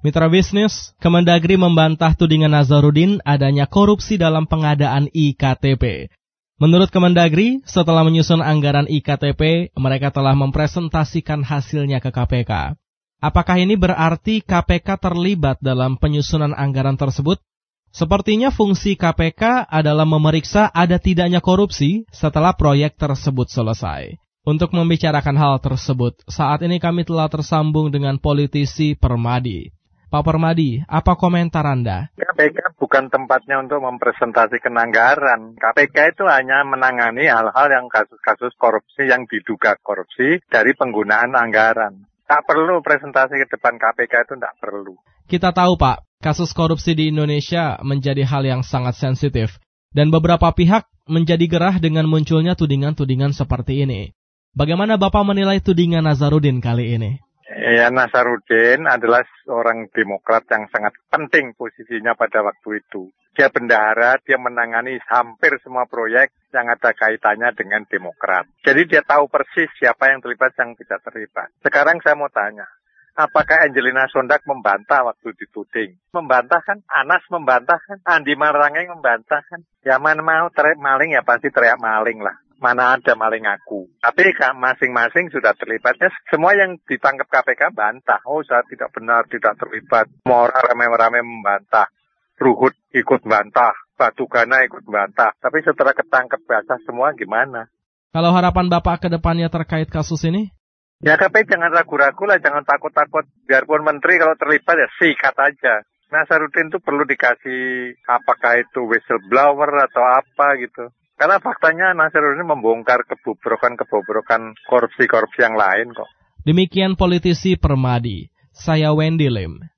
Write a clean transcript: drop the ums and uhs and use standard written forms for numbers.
Mitra bisnis, Kemendagri membantah tudingan Nazarudin adanya korupsi dalam pengadaan IKTP. Menurut Kemendagri, setelah menyusun anggaran IKTP, mereka telah mempresentasikan hasilnya ke KPK. Apakah ini berarti KPK terlibat dalam penyusunan anggaran tersebut? Sepertinya fungsi KPK adalah memeriksa ada tidaknya korupsi setelah proyek tersebut selesai. Untuk membicarakan hal tersebut, saat ini kami telah tersambung dengan politisi Permadi. Pak Permadi, apa komentar Anda? KPK bukan tempatnya untuk mempresentasikan anggaran. KPK itu hanya menangani hal-hal yang kasus-kasus korupsi yang diduga korupsi dari penggunaan anggaran. Tak perlu presentasi ke depan KPK, itu tak perlu. Kita tahu Pak, kasus korupsi di Indonesia menjadi hal yang sangat sensitif. Dan beberapa pihak menjadi gerah dengan munculnya tudingan-tudingan seperti ini. Bagaimana Bapak menilai tudingan Nazarudin kali ini? Ya, Nazarudin adalah seorang Demokrat yang sangat penting posisinya pada waktu itu. Dia bendahara, dia menangani hampir semua proyek yang ada kaitannya dengan Demokrat. Jadi dia tahu persis siapa yang terlibat, yang tidak terlibat. Sekarang saya mau tanya, apakah Angelina Sondak membantah waktu dituding? Membantah kan? Anas membantah kan? Andi Marangeng membantah kan? Ya mana mau teriak maling ya pasti teriak maling lah. Mana ada maling aku. Tapi masing-masing sudah terlibatnya. Semua yang ditangkap KPK bantah. Oh, saya tidak benar, tidak terlibat. Semua orang rame-rame membantah. Ruhut ikut bantah. Batu Gana ikut bantah. Tapi setelah ketangkep basah semua gimana? Kalau harapan Bapak ke depannya terkait kasus ini? Ya KPK jangan ragu-ragu lah, jangan takut-takut. Biarpun menteri kalau terlibat ya sikat aja. Nazarudin itu perlu dikasih apakah itu whistleblower atau apa gitu. Karena faktanya Nazarudin membongkar kebobrokan korupsi-korupsi yang lain kok. Demikian politisi Permadi. Saya Wendy Lim.